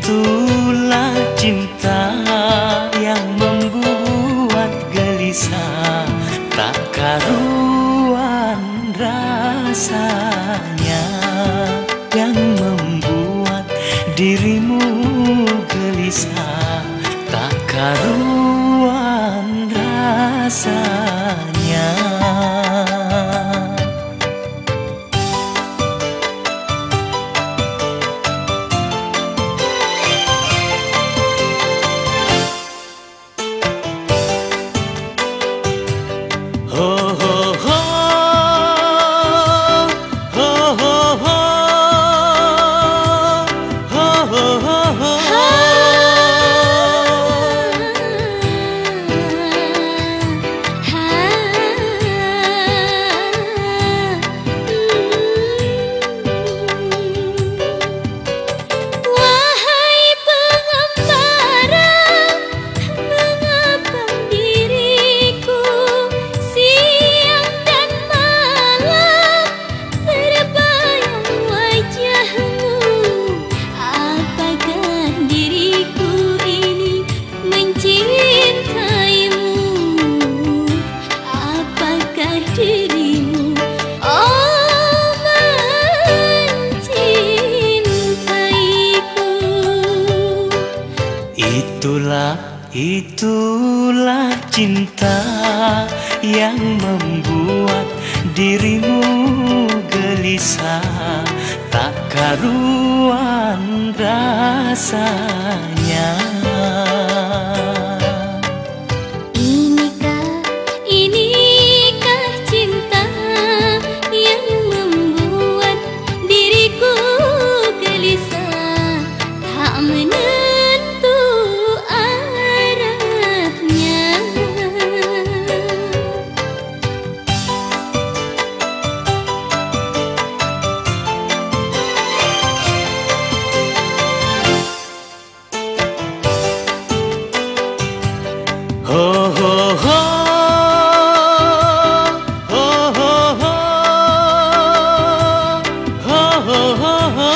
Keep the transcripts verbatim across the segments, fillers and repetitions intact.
Itulah cinta yang membuat gelisah, tak karuan rasanya, yang membuat dirimu gelisah, tak karuan rasanya. Itulah, itulah cinta yang membuat dirimu gelisah, tak karuan rasanya. Inikah, inikah cinta yang membuat diriku gelisah, tak menentu ho ho ho ho ho ho ho ho ho.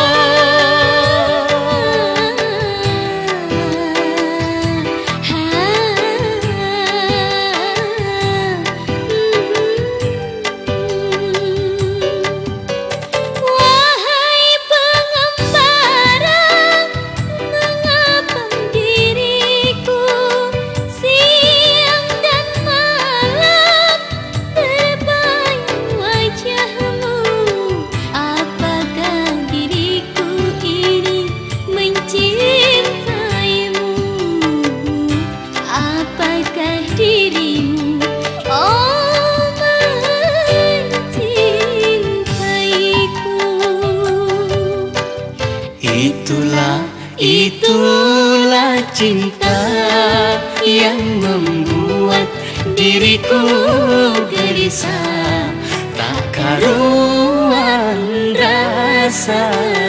Itulah, itulah cinta yang membuat diriku gelisah, tak karuan rasa.